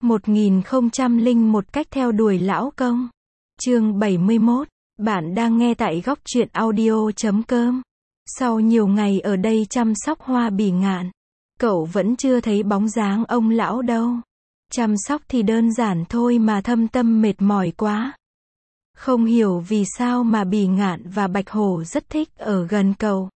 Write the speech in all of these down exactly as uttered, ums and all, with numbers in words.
một nghìn không trăm lẻ một cách theo đuổi lão công. Chương bảy mươi mốt. Bạn đang nghe tại góc truyện audio chấm com. Sau nhiều ngày ở đây chăm sóc Hoa Bỉ Ngạn, cậu vẫn chưa thấy bóng dáng ông lão đâu. Chăm sóc thì đơn giản thôi mà thâm tâm mệt mỏi quá. Không hiểu vì sao mà Bỉ Ngạn và Bạch Hổ rất thích ở gần cậu.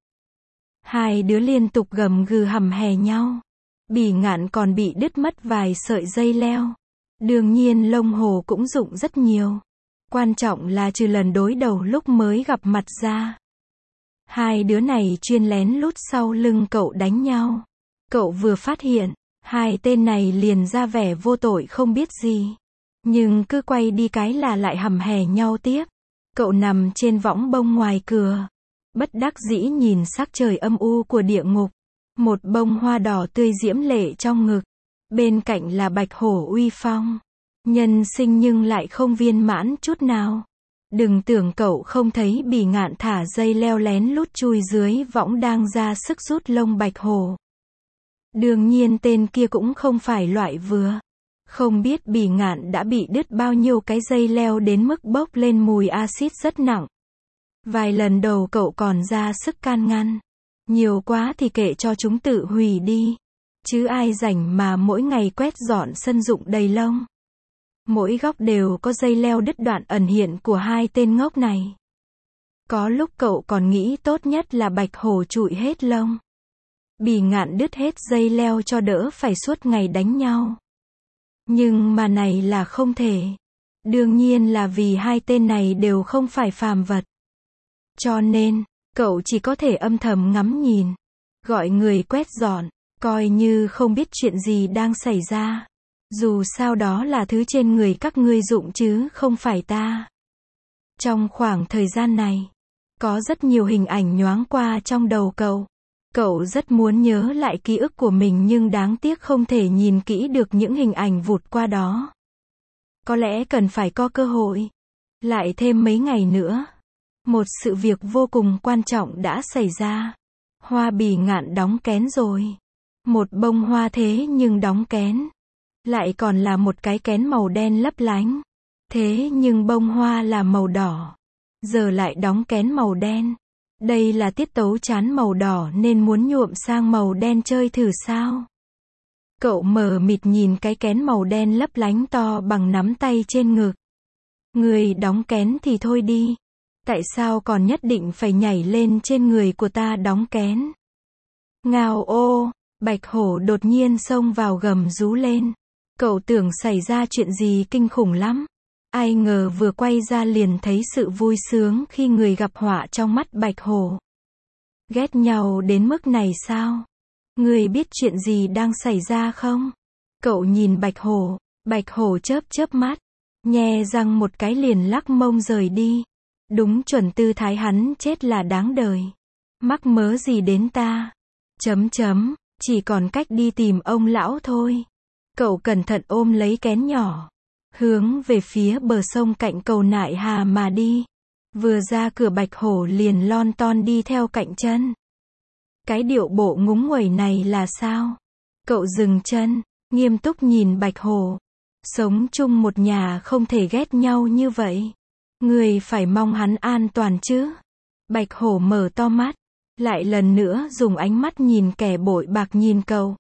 Hai đứa liên tục gầm gừ hầm hè nhau. Bỉ Ngạn còn bị đứt mất vài sợi dây leo. Đương nhiên lông hổ cũng rụng rất nhiều. Quan trọng là trừ lần đối đầu lúc mới gặp mặt ra, hai đứa này chuyên lén lút sau lưng cậu đánh nhau. Cậu vừa phát hiện, hai tên này liền ra vẻ vô tội không biết gì. Nhưng cứ quay đi cái là lại hầm hè nhau tiếp. Cậu nằm trên võng bông ngoài cửa, bất đắc dĩ nhìn sắc trời âm u của địa ngục. Một bông hoa đỏ tươi diễm lệ trong ngực. Bên cạnh là Bạch Hổ uy phong. Nhân sinh nhưng lại không viên mãn chút nào. Đừng tưởng cậu không thấy Bỉ Ngạn thả dây leo lén lút chui dưới võng đang ra sức rút lông Bạch Hổ. Đương nhiên tên kia cũng không phải loại vừa. Không biết Bỉ Ngạn đã bị đứt bao nhiêu cái dây leo đến mức bốc lên mùi axit rất nặng. Vài lần đầu cậu còn ra sức can ngăn. Nhiều quá thì kệ cho chúng tự hủy đi. Chứ ai rảnh mà mỗi ngày quét dọn sân rụng đầy lông. Mỗi góc đều có dây leo đứt đoạn ẩn hiện của hai tên ngốc này. Có lúc cậu còn nghĩ tốt nhất là Bạch Hổ trụi hết lông. Bỉ Ngạn đứt hết dây leo cho đỡ phải suốt ngày đánh nhau. Nhưng mà này là không thể. Đương nhiên là vì hai tên này đều không phải phàm vật. Cho nên, cậu chỉ có thể âm thầm ngắm nhìn. Gọi người quét dọn, coi như không biết chuyện gì đang xảy ra. Dù sao đó là thứ trên người các ngươi dụng chứ không phải ta. Trong khoảng thời gian này, có rất nhiều hình ảnh nhoáng qua trong đầu cậu. Cậu rất muốn nhớ lại ký ức của mình nhưng đáng tiếc không thể nhìn kỹ được những hình ảnh vụt qua đó. Có lẽ cần phải có cơ hội. Lại thêm mấy ngày nữa. Một sự việc vô cùng quan trọng đã xảy ra. Hoa Bỉ Ngạn đóng kén rồi. Một bông hoa thế nhưng đóng kén. Lại còn là một cái kén màu đen lấp lánh. Thế nhưng bông hoa là màu đỏ. Giờ lại đóng kén màu đen. Đây là tiết tấu chán màu đỏ nên muốn nhuộm sang màu đen chơi thử sao? Cậu mờ mịt nhìn cái kén màu đen lấp lánh to bằng nắm tay trên ngực. Người đóng kén thì thôi đi. Tại sao còn nhất định phải nhảy lên trên người của ta đóng kén? Ngao ô, Bạch Hổ đột nhiên xông vào gầm rú lên. Cậu tưởng xảy ra chuyện gì kinh khủng lắm. Ai ngờ vừa quay ra liền thấy sự vui sướng khi người gặp họa trong mắt Bạch Hổ. Ghét nhau đến mức này sao? Người biết chuyện gì đang xảy ra không? Cậu nhìn Bạch Hổ, Bạch Hổ chớp chớp mắt, nhe răng một cái liền lắc mông rời đi. Đúng chuẩn tư thái hắn chết là đáng đời. Mắc mớ gì đến ta? Chấm chấm, chỉ còn cách đi tìm ông lão thôi. Cậu cẩn thận ôm lấy kén nhỏ, hướng về phía bờ sông cạnh cầu Nại Hà mà đi. Vừa ra cửa Bạch Hổ liền lon ton đi theo cạnh chân. Cái điệu bộ ngúng nguẩy này là sao? Cậu dừng chân, nghiêm túc nhìn Bạch Hổ. Sống chung một nhà không thể ghét nhau như vậy. Người phải mong hắn an toàn chứ. Bạch Hổ mở to mắt, lại lần nữa dùng ánh mắt nhìn kẻ bội bạc nhìn cậu.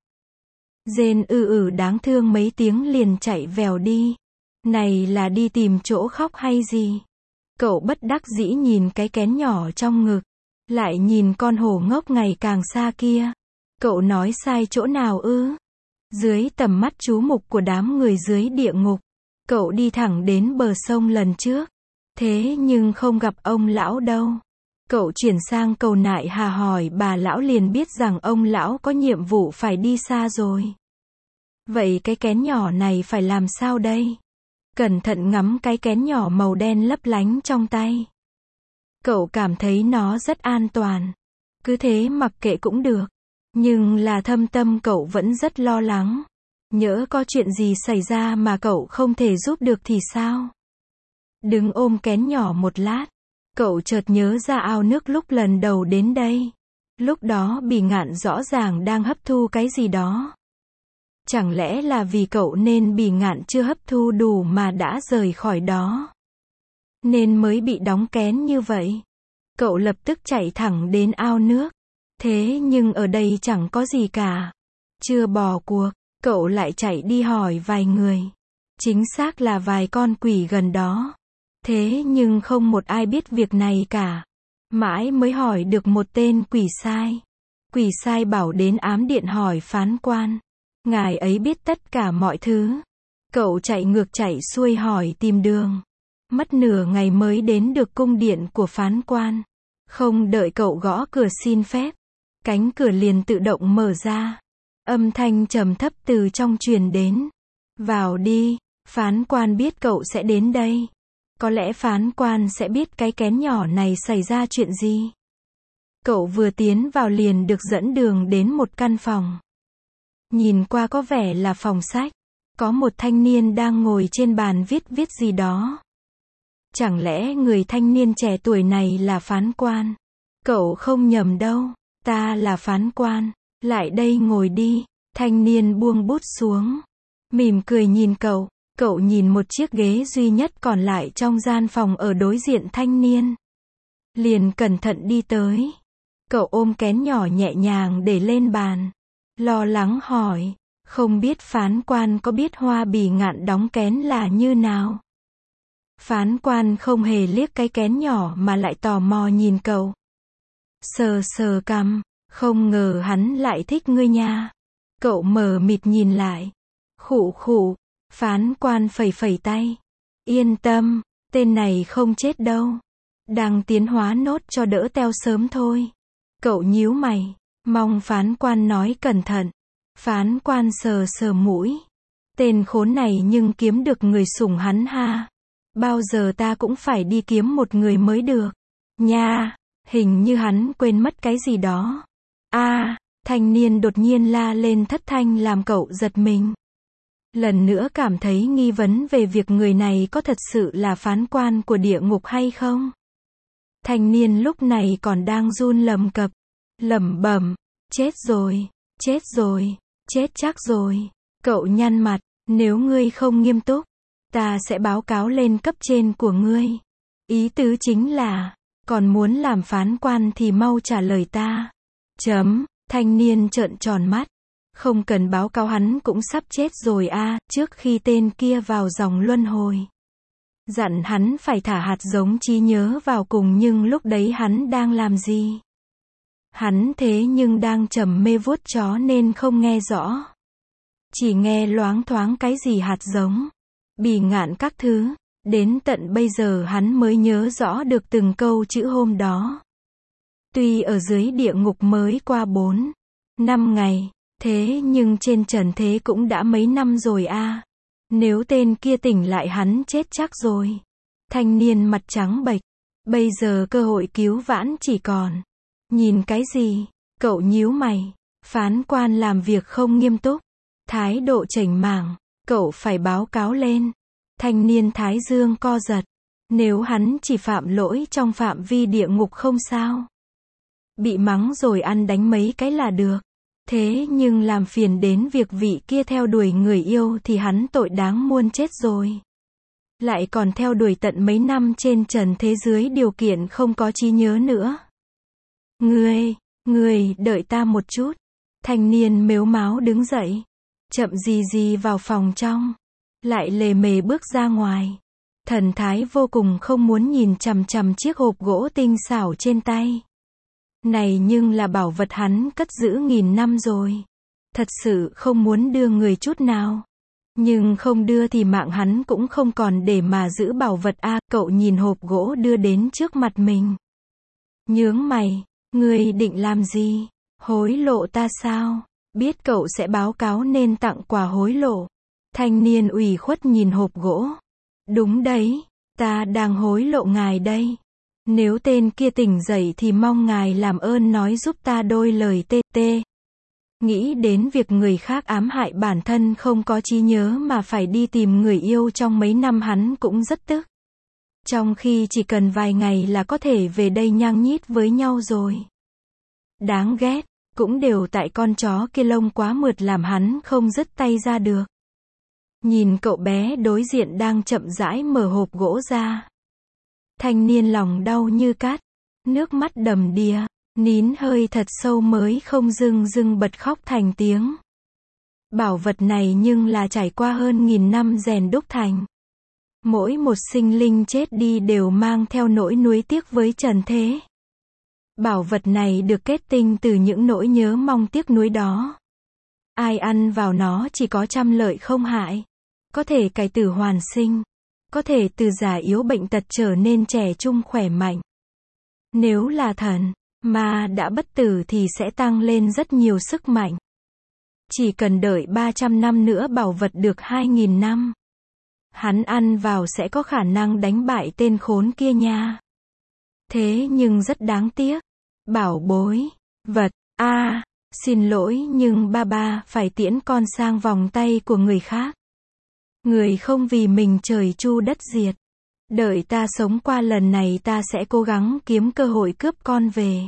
Rên ư ử đáng thương mấy tiếng liền chạy vèo đi. Này là đi tìm chỗ khóc hay gì? Cậu bất đắc dĩ nhìn cái kén nhỏ trong ngực. Lại nhìn con hổ ngốc ngày càng xa kia. Cậu nói sai chỗ nào ư? Dưới tầm mắt chú mục của đám người dưới địa ngục, cậu đi thẳng đến bờ sông lần trước. Thế nhưng không gặp ông lão đâu. Cậu chuyển sang cầu Nại Hà hỏi bà lão liền biết rằng ông lão có nhiệm vụ phải đi xa rồi. Vậy cái kén nhỏ này phải làm sao đây? Cẩn thận ngắm cái kén nhỏ màu đen lấp lánh trong tay. Cậu cảm thấy nó rất an toàn. Cứ thế mặc kệ cũng được. Nhưng là thâm tâm cậu vẫn rất lo lắng. Nhỡ có chuyện gì xảy ra mà cậu không thể giúp được thì sao? Đứng ôm kén nhỏ một lát. Cậu chợt nhớ ra ao nước lúc lần đầu đến đây. Lúc đó Bỉ Ngạn rõ ràng đang hấp thu cái gì đó. Chẳng lẽ là vì cậu nên Bỉ Ngạn chưa hấp thu đủ mà đã rời khỏi đó, nên mới bị đóng kén như vậy? Cậu lập tức chạy thẳng đến ao nước. Thế nhưng ở đây chẳng có gì cả. Chưa bỏ cuộc, cậu lại chạy đi hỏi vài người. Chính xác là vài con quỷ gần đó. Thế nhưng không một ai biết việc này cả. Mãi mới hỏi được một tên quỷ sai. Quỷ sai bảo đến ám điện hỏi phán quan. Ngài ấy biết tất cả mọi thứ. Cậu chạy ngược chạy xuôi hỏi tìm đường. Mất nửa ngày mới đến được cung điện của phán quan. Không đợi cậu gõ cửa xin phép, cánh cửa liền tự động mở ra. Âm thanh trầm thấp từ trong truyền đến. Vào đi, phán quan biết cậu sẽ đến đây. Có lẽ phán quan sẽ biết cái kén nhỏ này xảy ra chuyện gì. Cậu vừa tiến vào liền được dẫn đường đến một căn phòng. Nhìn qua có vẻ là phòng sách. Có một thanh niên đang ngồi trên bàn viết viết gì đó. Chẳng lẽ người thanh niên trẻ tuổi này là phán quan? Cậu không nhầm đâu, ta là phán quan. Lại đây ngồi đi. Thanh niên buông bút xuống, mỉm cười nhìn cậu. Cậu nhìn một chiếc ghế duy nhất còn lại trong gian phòng ở đối diện thanh niên. Liền cẩn thận đi tới. Cậu ôm kén nhỏ nhẹ nhàng để lên bàn. Lo lắng hỏi, không biết phán quan có biết Hoa Bỉ Ngạn đóng kén là như nào? Phán quan không hề liếc cái kén nhỏ mà lại tò mò nhìn cậu. Sờ sờ cằm, không ngờ hắn lại thích ngươi nha. Cậu mờ mịt nhìn lại. Khụ khụ, phán quan phẩy phẩy tay. Yên tâm, tên này không chết đâu. Đang tiến hóa nốt cho đỡ teo sớm thôi. Cậu nhíu mày, mong phán quan nói cẩn thận. Phán quan sờ sờ mũi. Tên khốn này nhưng kiếm được người sủng hắn ha. Bao giờ ta cũng phải đi kiếm một người mới được. Nha, hình như hắn quên mất cái gì đó. A, à, thanh niên đột nhiên la lên thất thanh làm cậu giật mình. Lần nữa cảm thấy nghi vấn về việc người này có thật sự là phán quan của địa ngục hay không. Thanh niên lúc này còn đang run lầm cập, lẩm bẩm, chết rồi, chết rồi, chết chắc rồi. Cậu nhăn mặt, nếu ngươi không nghiêm túc, ta sẽ báo cáo lên cấp trên của ngươi. Ý tứ chính là, còn muốn làm phán quan thì mau trả lời ta. Chấm, thanh niên trợn tròn mắt. Không cần báo cáo, hắn cũng sắp chết rồi a, à, trước khi tên kia vào dòng luân hồi. Dặn hắn phải thả hạt giống trí nhớ vào cùng, nhưng lúc đấy hắn đang làm gì? Hắn thế nhưng đang trầm mê vuốt chó nên không nghe rõ. Chỉ nghe loáng thoáng cái gì hạt giống, Bỉ Ngạn các thứ. Đến tận bây giờ hắn mới nhớ rõ được từng câu chữ hôm đó. Tuy ở dưới địa ngục mới qua bốn, năm ngày, thế nhưng trên trần thế cũng đã mấy năm rồi a. À. Nếu tên kia tỉnh lại hắn chết chắc rồi. Thanh niên mặt trắng bệch. Bây giờ cơ hội cứu vãn chỉ còn. Nhìn cái gì? Cậu nhíu mày. Phán quan làm việc không nghiêm túc. Thái độ chểnh mảng. Cậu phải báo cáo lên. Thanh niên thái dương co giật. Nếu hắn chỉ phạm lỗi trong phạm vi địa ngục không sao. Bị mắng rồi ăn đánh mấy cái là được. Thế nhưng làm phiền đến việc vị kia theo đuổi người yêu thì hắn tội đáng muôn chết rồi. Lại còn theo đuổi tận mấy năm trên trần thế dưới điều kiện không có trí nhớ nữa. Ngươi, ngươi, đợi ta một chút. Thanh niên mếu máo đứng dậy. Chậm gì gì vào phòng trong. Lại lề mề bước ra ngoài. Thần thái vô cùng không muốn nhìn chằm chằm chiếc hộp gỗ tinh xảo trên tay. Này nhưng là bảo vật hắn cất giữ nghìn năm rồi. Thật sự không muốn đưa người chút nào. Nhưng không đưa thì mạng hắn cũng không còn để mà giữ bảo vật a. À, cậu nhìn hộp gỗ đưa đến trước mặt mình. Nhướng mày, ngươi định làm gì? Hối lộ ta sao? Biết cậu sẽ báo cáo nên tặng quà hối lộ. Thanh niên ủy khuất nhìn hộp gỗ. Đúng đấy, ta đang hối lộ ngài đây. Nếu tên kia tỉnh dậy thì mong ngài làm ơn nói giúp ta đôi lời tê tê. Nghĩ đến việc người khác ám hại bản thân không có trí nhớ mà phải đi tìm người yêu trong mấy năm, hắn cũng rất tức. Trong khi chỉ cần vài ngày là có thể về đây nhăng nhít với nhau rồi. Đáng ghét, Cũng đều tại con chó kia lông quá mượt làm hắn không dứt tay ra được. Nhìn cậu bé đối diện đang chậm rãi mở hộp gỗ ra. Thanh niên lòng đau như cắt, nước mắt đầm đìa, nín hơi thật sâu mới không dưng dưng bật khóc thành tiếng. Bảo vật này nhưng là trải qua hơn nghìn năm rèn đúc thành. Mỗi một sinh linh chết đi đều mang theo nỗi nuối tiếc với trần thế. Bảo vật này được kết tinh từ những nỗi nhớ mong tiếc nuối đó. Ai ăn vào nó chỉ có trăm lợi không hại. Có thể cải tử hoàn sinh. Có thể từ già yếu bệnh tật trở nên trẻ trung khỏe mạnh. Nếu là thần, ma đã bất tử thì sẽ tăng lên rất nhiều sức mạnh. Chỉ cần đợi ba trăm năm nữa bảo vật được hai nghìn năm. Hắn ăn vào sẽ có khả năng đánh bại tên khốn kia nha. Thế nhưng rất đáng tiếc. Bảo bối, vật, a à, xin lỗi nhưng ba ba phải tiễn con sang vòng tay của người khác. Người không vì mình trời chu đất diệt. Đợi ta sống qua lần này ta sẽ cố gắng kiếm cơ hội cướp con về.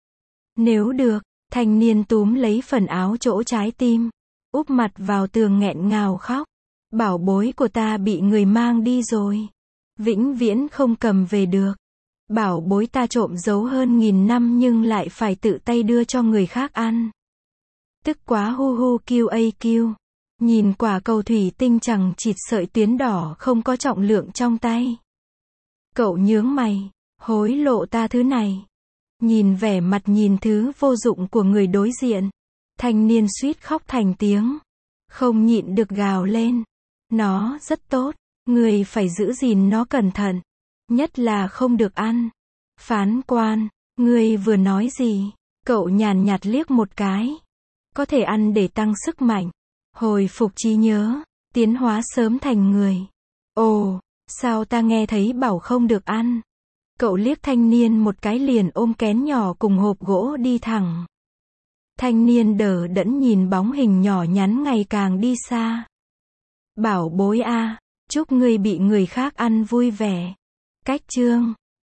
Nếu được, thanh niên túm lấy phần áo chỗ trái tim, úp mặt vào tường nghẹn ngào khóc. Bảo bối của ta bị người mang đi rồi. Vĩnh viễn không cầm về được. Bảo bối ta trộm giấu hơn nghìn năm nhưng lại phải tự tay đưa cho người khác ăn. Tức quá hu hu kêu a kêu. Nhìn quả cầu thủy tinh chẳng chịt sợi tuyến đỏ không có trọng lượng trong tay. Cậu nhướng mày, hối lộ ta thứ này. Nhìn vẻ mặt nhìn thứ vô dụng của người đối diện. Thanh niên suýt khóc thành tiếng. Không nhịn được gào lên. Nó rất tốt, người phải giữ gìn nó cẩn thận. Nhất là không được ăn. Phán quan, người vừa nói gì? Cậu nhàn nhạt liếc một cái. Có thể ăn để tăng sức mạnh. Hồi phục trí nhớ. Tiến hóa sớm thành người. Ồ, sao ta nghe thấy bảo không được ăn? Cậu liếc thanh niên một cái liền ôm kén nhỏ cùng hộp gỗ đi thẳng. Thanh niên đờ đẫn nhìn bóng hình nhỏ nhắn ngày càng đi xa. Bảo bối a, chúc ngươi bị người khác ăn vui vẻ. Cách chương